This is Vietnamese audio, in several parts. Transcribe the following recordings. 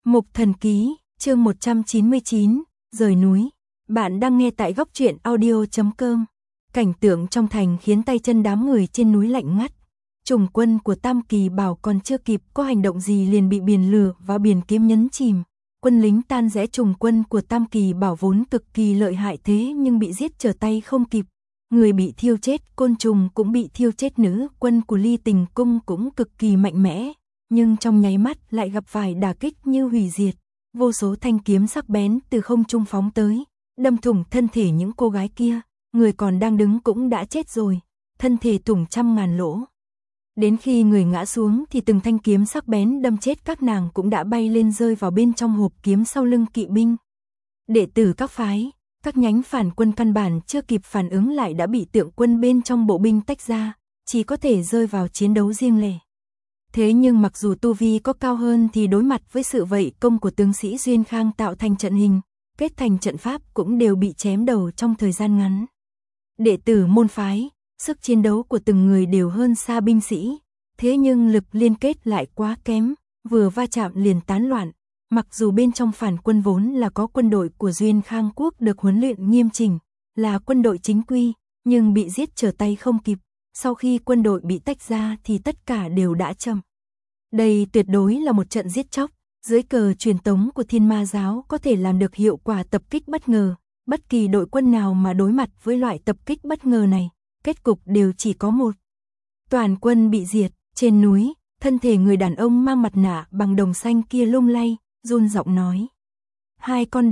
Mục Thần Ký, chương 199, rời núi. Bạn đang nghe tại góc truyện audio.com. Cảnh tượng trong thành khiến tay chân đám người trên núi lạnh ngắt. Chủng quân của Tam Kỳ Bảo còn chưa kịp có hành động gì liền bị biển lửa và biển kiếm nhấn chìm. Quân lính tan rẽ. Chủng quân của Tam Kỳ Bảo vốn cực kỳ lợi hại thế nhưng bị giết trở tay không kịp. Người bị thiêu chết, côn trùng cũng bị thiêu chết. Nữ quân của Ly Tình Cung cũng cực kỳ mạnh mẽ, nhưng trong nháy mắt lại gặp phải đả kích như hủy diệt. Vô số thanh kiếm sắc bén từ không trung phóng tới, đâm thủng thân thể những cô gái kia. Người còn đang đứng cũng đã chết rồi, thân thể thủng trăm ngàn lỗ. Đến khi người ngã xuống thì từng thanh kiếm sắc bén đâm chết các nàng cũng đã bay lên rơi vào bên trong hộp kiếm sau lưng kỵ binh. Đệ tử các phái, các nhánh phản quân căn bản chưa kịp phản ứng lại đã bị tượng quân bên trong bộ binh tách ra, chỉ có thể rơi vào chiến đấu riêng lẻ. Thế nhưng mặc dù tu vi có cao hơn thì đối mặt với sự vây công của tướng sĩ Duyên Khang tạo thành trận hình, kết thành trận pháp cũng đều bị chém đầu trong thời gian ngắn. Đệ tử môn phái, sức chiến đấu của từng người đều hơn xa binh sĩ, thế nhưng lực liên kết lại quá kém, vừa va chạm liền tán loạn. Mặc dù bên trong phản quân vốn là có quân đội của Duyên Khang quốc được huấn luyện nghiêm chỉnh, là quân đội chính quy, nhưng bị giết trở tay không kịp. Sau khi quân đội bị tách ra thì tất cả đều đã chậm. Đây tuyệt đối là một trận giết chóc, dưới cờ truyền tống của Thiên Ma giáo có thể làm được hiệu quả tập kích bất ngờ. Bất kỳ đội quân nào mà đối mặt với loại tập kích bất ngờ này, kết cục đều chỉ có một. Toàn quân bị diệt. Trên núi, thân thể người đàn ông mang mặt nạ bằng đồng xanh kia lung lay, run giọng nói. Hai con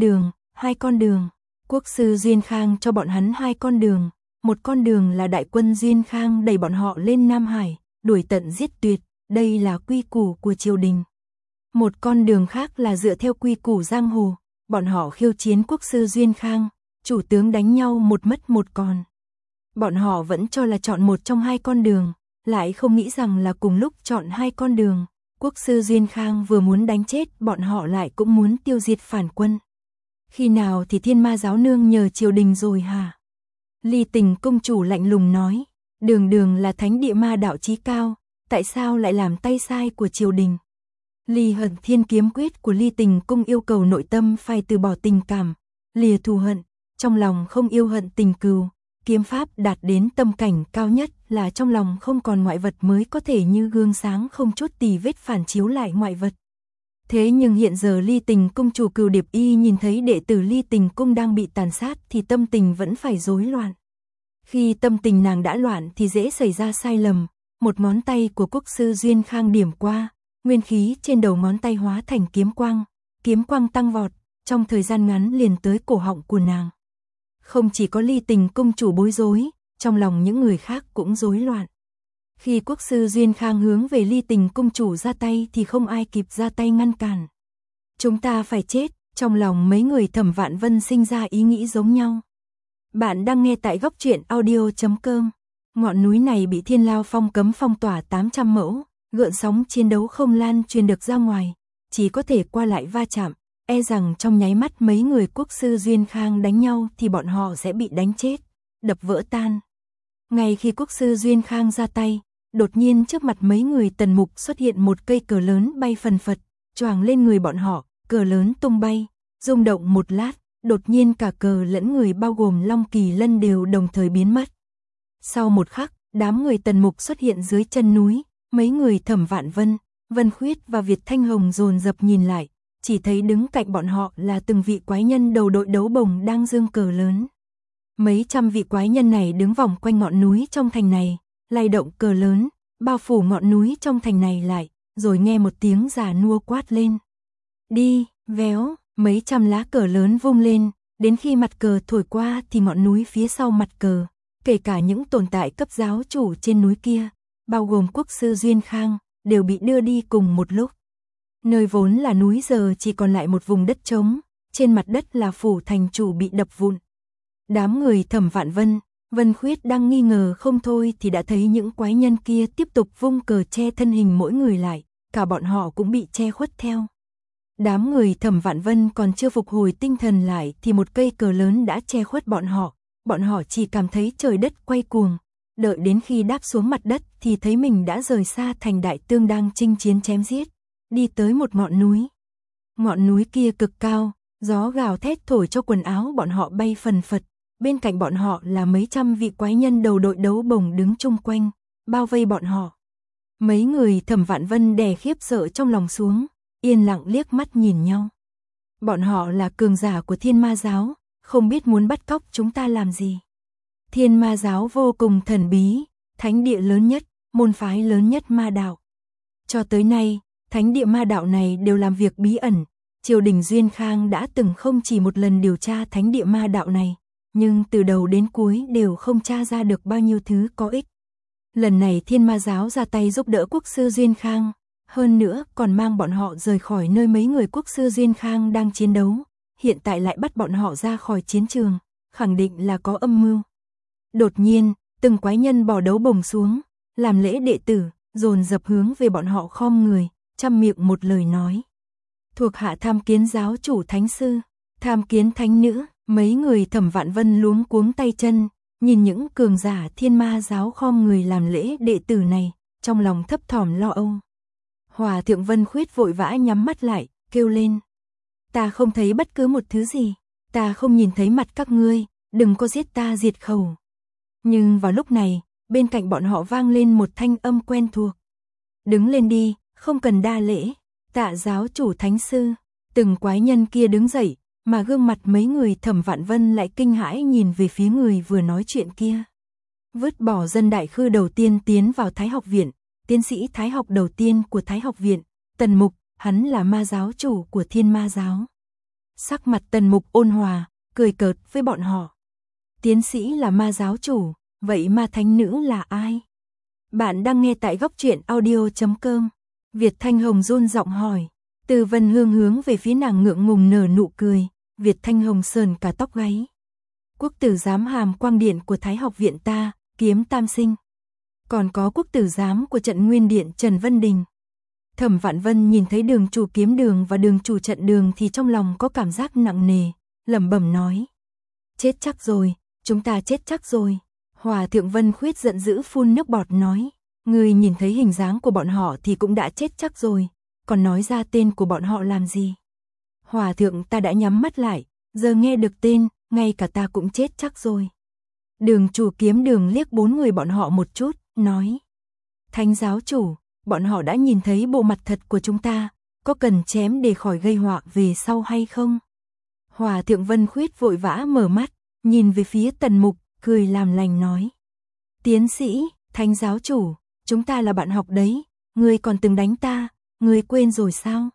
đường. Quốc sư Duyên Khang cho bọn hắn hai con đường. Một con đường là đại quân Duyên Khang đẩy bọn họ lên Nam Hải, đuổi tận giết tuyệt, đây là quy củ của triều đình. Một con đường khác là dựa theo quy củ giang hồ, bọn họ khiêu chiến quốc sư Duyên Khang, chủ tướng đánh nhau một mất một còn. Bọn họ vẫn cho là chọn một trong hai con đường, lại không nghĩ rằng là cùng lúc chọn hai con đường. Quốc sư Duyên Khang vừa muốn đánh chết bọn họ lại cũng muốn tiêu diệt phản quân. Khi nào thì Thiên Ma giáo nương nhờ triều đình rồi hả? Ly Tình công chủ lạnh lùng nói, đường là thánh địa ma đạo chí cao, tại sao lại làm tay sai của triều đình? Ly Hận Thiên kiếm quyết của Ly Tình cung yêu cầu nội tâm phải từ bỏ tình cảm, lìa thù hận, trong lòng không yêu hận tình cừu. Kiếm pháp đạt đến tâm cảnh cao nhất là trong lòng không còn ngoại vật mới có thể như gương sáng không chút tì vết phản chiếu lại ngoại vật. Thế nhưng hiện giờ Ly Tình cung chủ Cừu Điệp Y nhìn thấy đệ tử Ly Tình cung đang bị tàn sát thì tâm tình vẫn phải rối loạn. Khi tâm tình nàng đã loạn thì dễ xảy ra sai lầm. Một ngón tay của quốc sư Duyên Khang điểm qua, nguyên khí trên đầu ngón tay hóa thành kiếm quang tăng vọt, trong thời gian ngắn liền tới cổ họng của nàng. Không chỉ có Ly Tình cung chủ bối rối, trong lòng những người khác cũng rối loạn. Khi quốc sư Duyên Khang hướng về Ly Tình cung chủ ra tay thì không ai kịp ra tay ngăn cản. Chúng ta phải chết, trong lòng mấy người Thẩm Vạn Vân sinh ra ý nghĩ giống nhau. Bạn đang nghe tại góc truyện audio.com. Ngọn núi này bị Thiên Lao Phong cấm phong tỏa 800 mẫu, gợn sóng chiến đấu không lan truyền được ra ngoài, chỉ có thể qua lại va chạm, e rằng trong nháy mắt mấy người quốc sư Duyên Khang đánh nhau thì bọn họ sẽ bị đánh chết, đập vỡ tan. Ngay khi quốc sư Duyên Khang ra tay, đột nhiên trước mặt mấy người Tần Mục xuất hiện một cây cờ lớn bay phần phật, choàng lên người bọn họ, cờ lớn tung bay, rung động một lát, đột nhiên cả cờ lẫn người bao gồm Long Kỳ Lân đều đồng thời biến mất. Sau một khắc, đám người Tần Mục xuất hiện dưới chân núi, mấy người Thẩm Vạn Vân, Vân Khuyết và Việt Thanh Hồng dồn dập nhìn lại, chỉ thấy đứng cạnh bọn họ là từng vị quái nhân đầu đội đấu bồng đang giương cờ lớn. Mấy trăm vị quái nhân này đứng vòng quanh ngọn núi trong thành này, lay động cờ lớn, bao phủ ngọn núi trong thành này lại, rồi nghe một tiếng già nua quát lên. Đi, véo, mấy trăm lá cờ lớn vung lên, đến khi mặt cờ thổi qua thì ngọn núi phía sau mặt cờ, kể cả những tồn tại cấp giáo chủ trên núi kia, bao gồm quốc sư Duyên Khang, đều bị đưa đi cùng một lúc. Nơi vốn là núi giờ chỉ còn lại một vùng đất trống, trên mặt đất là phủ thành chủ bị đập vụn. Đám người Thẩm Vạn Vân, Vân Khuyết đang nghi ngờ không thôi thì đã thấy những quái nhân kia tiếp tục vung cờ che thân hình mỗi người lại, cả bọn họ cũng bị che khuất theo. Đám người Thẩm Vạn Vân còn chưa phục hồi tinh thần lại thì một cây cờ lớn đã che khuất bọn họ chỉ cảm thấy trời đất quay cuồng. Đợi đến khi đáp xuống mặt đất thì thấy mình đã rời xa thành Đại Tương đang chinh chiến chém giết, đi tới một ngọn núi. Ngọn núi kia cực cao, gió gào thét thổi cho quần áo bọn họ bay phần phật, bên cạnh bọn họ là mấy trăm vị quái nhân đầu đội đấu bồng đứng chung quanh, bao vây bọn họ. Mấy người Thẩm Vạn Vân đè khiếp sợ trong lòng xuống, yên lặng liếc mắt nhìn nhau. Bọn họ là cường giả của Thiên Ma giáo, không biết muốn bắt cóc chúng ta làm gì. Thiên Ma giáo vô cùng thần bí, thánh địa lớn nhất, môn phái lớn nhất ma đạo. Cho tới nay, thánh địa ma đạo này đều làm việc bí ẩn. Triều đình Duyên Khang đã từng không chỉ một lần điều tra thánh địa ma đạo này, nhưng từ đầu đến cuối đều không tra ra được bao nhiêu thứ có ích. Lần này Thiên Ma giáo ra tay giúp đỡ quốc sư Duyên Khang, hơn nữa còn mang bọn họ rời khỏi nơi mấy người quốc sư Duyên Khang đang chiến đấu, hiện tại lại bắt bọn họ ra khỏi chiến trường, khẳng định là có âm mưu. Đột nhiên, từng quái nhân bỏ đấu bồng xuống, làm lễ đệ tử, dồn dập hướng về bọn họ khom người, trăm miệng một lời nói. Thuộc hạ tham kiến giáo chủ thánh sư, tham kiến thánh nữ, mấy người Thẩm Vạn Vân luống cuống tay chân, nhìn những cường giả Thiên Ma giáo khom người làm lễ đệ tử này, trong lòng thấp thỏm lo âu. Hòa thượng Vân Khuyết vội vã nhắm mắt lại, kêu lên. Ta không thấy bất cứ một thứ gì, ta không nhìn thấy mặt các ngươi, đừng có giết ta diệt khẩu. Nhưng vào lúc này, bên cạnh bọn họ vang lên một thanh âm quen thuộc. Đứng lên đi, không cần đa lễ, tạ giáo chủ thánh sư. Từng quái nhân kia đứng dậy, mà gương mặt mấy người Thẩm Vạn Vân lại kinh hãi nhìn về phía người vừa nói chuyện kia. Vứt bỏ dân đại khư đầu tiên tiến vào Thái học viện, tiến sĩ Thái học đầu tiên của Thái học viện, Tần Mục, hắn là ma giáo chủ của Thiên Ma giáo. Sắc mặt Tần Mục ôn hòa, cười cợt với bọn họ. Tiến sĩ là ma giáo chủ, vậy ma thánh nữ là ai? Bạn đang nghe tại góc truyện audio.com. Việt Thanh Hồng run giọng hỏi. Từ Vân Hương hướng về phía nàng ngượng ngùng nở nụ cười, Việt Thanh Hồng sờn cả tóc gáy. Quốc tử giám hàm quang điện của Thái học viện ta, Kiếm Tam Sinh. Còn có quốc tử giám của trận Nguyên điện Trần Vân Đình. Thẩm Vạn Vân nhìn thấy đường chủ kiếm đường và đường chủ trận đường thì trong lòng có cảm giác nặng nề, lẩm bẩm nói. Chết chắc rồi, chúng ta chết chắc rồi. Hòa thượng Vân Khuyết giận dữ phun nước bọt nói. Người nhìn thấy hình dáng của bọn họ thì cũng đã chết chắc rồi, còn nói ra tên của bọn họ làm gì? Hòa thượng ta đã nhắm mắt lại, giờ nghe được tên, ngay cả ta cũng chết chắc rồi. Đường chủ kiếm đường liếc bốn người bọn họ một chút, nói. Thánh giáo chủ, bọn họ đã nhìn thấy bộ mặt thật của chúng ta, có cần chém để khỏi gây họa về sau hay không? Hòa thượng Vân Khuyết vội vã mở mắt, nhìn về phía Tần Mục, cười làm lành nói. Tiến sĩ, thánh giáo chủ, chúng ta là bạn học đấy, ngươi còn từng đánh ta, ngươi quên rồi sao?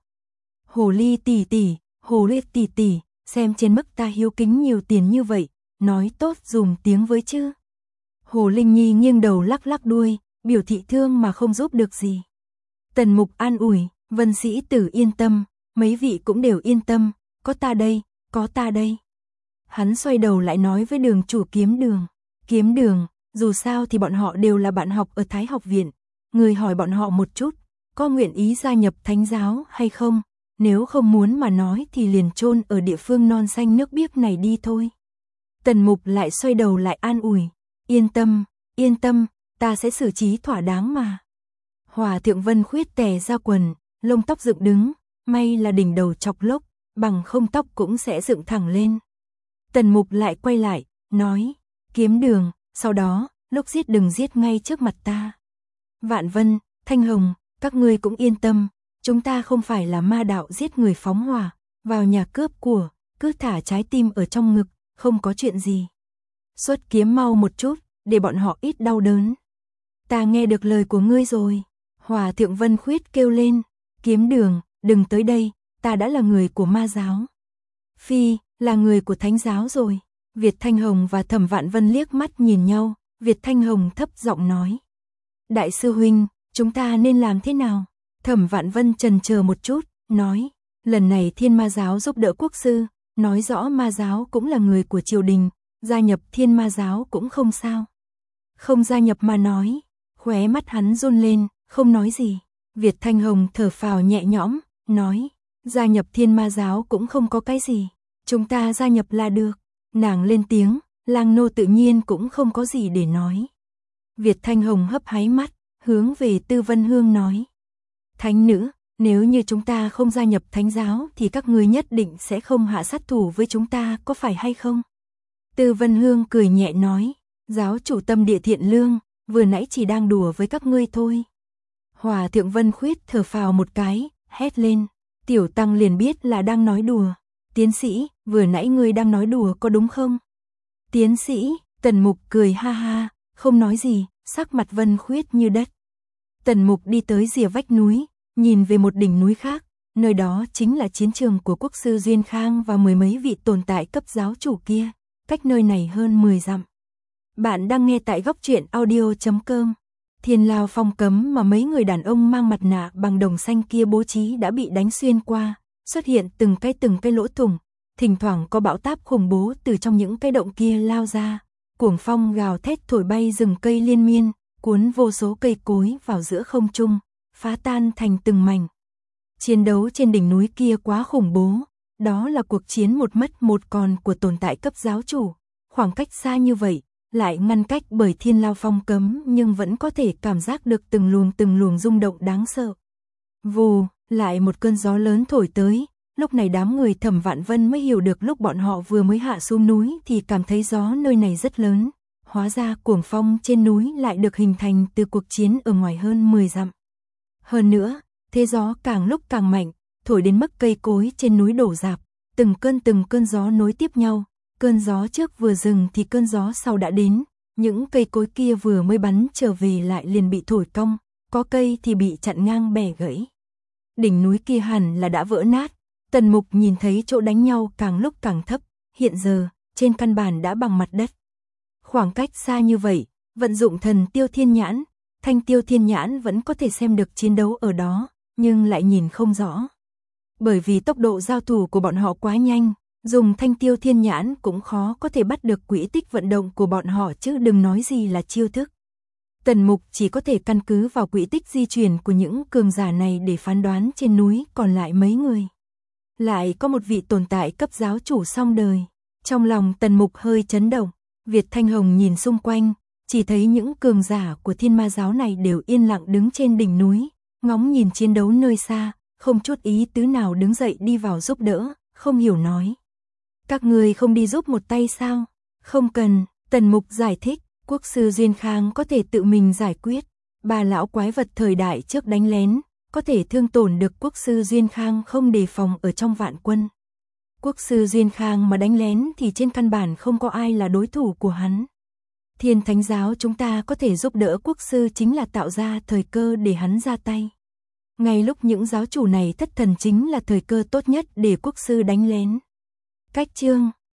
Hồ ly tỷ tỷ, hồ ly tỷ tỷ, xem trên mức ta hiếu kính nhiều tiền như vậy, nói tốt dùm tiếng với chứ. Hồ Linh Nhi nghiêng đầu lắc lắc đuôi, biểu thị thương mà không giúp được gì. Tần Mục an ủi, Vân sĩ tử yên tâm, mấy vị cũng đều yên tâm, có ta đây, có ta đây. Hắn xoay đầu lại nói với đường chủ kiếm đường, dù sao thì bọn họ đều là bạn học ở Thái học viện, người hỏi bọn họ một chút, có nguyện ý gia nhập thánh giáo hay không, nếu không muốn mà nói thì liền chôn ở địa phương non xanh nước biếc này đi thôi. Tần Mục lại xoay đầu lại an ủi, yên tâm, ta sẽ xử trí thỏa đáng mà. Hòa thượng Vân Khuyết tè ra quần, lông tóc dựng đứng, may là đỉnh đầu chọc lốc, bằng không tóc cũng sẽ dựng thẳng lên. Tần Mục lại quay lại, nói, kiếm đường, sau đó, lúc giết đừng giết ngay trước mặt ta. Vạn Vân, Thanh Hồng, các ngươi cũng yên tâm, chúng ta không phải là ma đạo giết người phóng hỏa, vào nhà cướp của, cứ thả trái tim ở trong ngực, không có chuyện gì. Xuất kiếm mau một chút, để bọn họ ít đau đớn. Ta nghe được lời của ngươi rồi. Hòa thượng Vân Khuyết kêu lên, kiếm đường, đừng tới đây, ta đã là người của ma giáo. Phi, là người của thánh giáo rồi. Việt Thanh Hồng và Thẩm Vạn Vân liếc mắt nhìn nhau, Việt Thanh Hồng thấp giọng nói. Đại sư huynh, chúng ta nên làm thế nào? Thẩm Vạn Vân chần chờ một chút, nói, lần này Thiên Ma giáo giúp đỡ quốc sư, nói rõ ma giáo cũng là người của triều đình, gia nhập Thiên Ma giáo cũng không sao. Không gia nhập mà nói, khóe mắt hắn run lên, không nói gì. Việt Thanh Hồng thở phào nhẹ nhõm, nói, gia nhập Thiên Ma giáo cũng không có cái gì, chúng ta gia nhập là được. Nàng lên tiếng, Lang nô tự nhiên cũng không có gì để nói. Việt Thanh Hồng hấp háy mắt, hướng về Tư Vân Hương nói. Thánh nữ, Nếu như chúng ta không gia nhập thánh giáo thì các ngươi nhất định sẽ không hạ sát thủ với chúng ta, có phải hay không? Từ Vân Hương cười nhẹ nói, giáo chủ tâm địa thiện lương, vừa nãy chỉ đang đùa với các ngươi thôi. Hòa thượng Vân Khuyết thở phào một cái, hét lên, tiểu tăng liền biết là đang nói đùa. Tiến sĩ, vừa nãy ngươi đang nói đùa có đúng không? Tiến sĩ, Tần Mục cười ha ha, không nói gì, sắc mặt Vân Khuyết như đất. Tần Mục đi tới rìa vách núi, nhìn về một đỉnh núi khác, nơi đó chính là chiến trường của quốc sư Duyên Khang và mười mấy vị tồn tại cấp giáo chủ kia, cách nơi này hơn 10 dặm. Bạn đang nghe tại góc truyện audio.com. Thiên lao phong cấm mà mấy người đàn ông mang mặt nạ bằng đồng xanh kia bố trí đã bị đánh xuyên qua, xuất hiện từng cái lỗ thủng, thỉnh thoảng có bão táp khủng bố từ trong những cái động kia lao ra, cuồng phong gào thét thổi bay rừng cây liên miên, cuốn vô số cây cối vào giữa không trung, phá tan thành từng mảnh. Chiến đấu trên đỉnh núi kia quá khủng bố, đó là cuộc chiến một mất một còn của tồn tại cấp giáo chủ, khoảng cách xa như vậy, lại ngăn cách bởi thiên lao phong cấm nhưng vẫn có thể cảm giác được từng luồng rung động đáng sợ. Vù, lại một cơn gió lớn thổi tới, lúc này đám người Thẩm Vạn Vân mới hiểu được lúc bọn họ vừa mới hạ xuống núi thì cảm thấy gió nơi này rất lớn, hóa ra cuồng phong trên núi lại được hình thành từ cuộc chiến ở ngoài hơn 10 dặm. Hơn nữa, thế gió càng lúc càng mạnh, thổi đến mức cây cối trên núi đổ rạp, từng cơn gió nối tiếp nhau. Cơn gió trước vừa dừng thì cơn gió sau đã đến, những cây cối kia vừa mới bắn trở về lại liền bị thổi cong, có cây thì bị chặn ngang bẻ gãy. Đỉnh núi kia hẳn là đã vỡ nát, Tần Mục nhìn thấy chỗ đánh nhau càng lúc càng thấp, hiện giờ, trên căn bản đã bằng mặt đất. Khoảng cách xa như vậy, vận dụng thần tiêu thiên nhãn, thanh tiêu thiên nhãn vẫn có thể xem được chiến đấu ở đó, nhưng lại nhìn không rõ. Bởi vì tốc độ giao thủ của bọn họ quá nhanh, dùng thanh tiêu thiên nhãn cũng khó có thể bắt được quỹ tích vận động của bọn họ chứ đừng nói gì là chiêu thức. Tần Mục chỉ có thể căn cứ vào quỹ tích di chuyển của những cường giả này để phán đoán trên núi còn lại mấy người. Lại có một vị tồn tại cấp giáo chủ xong đời. Trong lòng Tần Mục hơi chấn động, Việt Thanh Hồng nhìn xung quanh, chỉ thấy những cường giả của thiên ma giáo này đều yên lặng đứng trên đỉnh núi, ngóng nhìn chiến đấu nơi xa, không chút ý tứ nào đứng dậy đi vào giúp đỡ, không hiểu nói. Các người không đi giúp một tay sao? Không cần, Tần Mục giải thích, quốc sư Duyên Khang có thể tự mình giải quyết. Ba lão quái vật thời đại trước đánh lén, có thể thương tổn được quốc sư Duyên Khang không đề phòng ở trong vạn quân. Quốc sư Duyên Khang mà đánh lén thì trên căn bản không có ai là đối thủ của hắn. Thiên Thánh giáo chúng ta có thể giúp đỡ quốc sư chính là tạo ra thời cơ để hắn ra tay. Ngay lúc những giáo chủ này thất thần chính là thời cơ tốt nhất để quốc sư đánh lén. Cách chương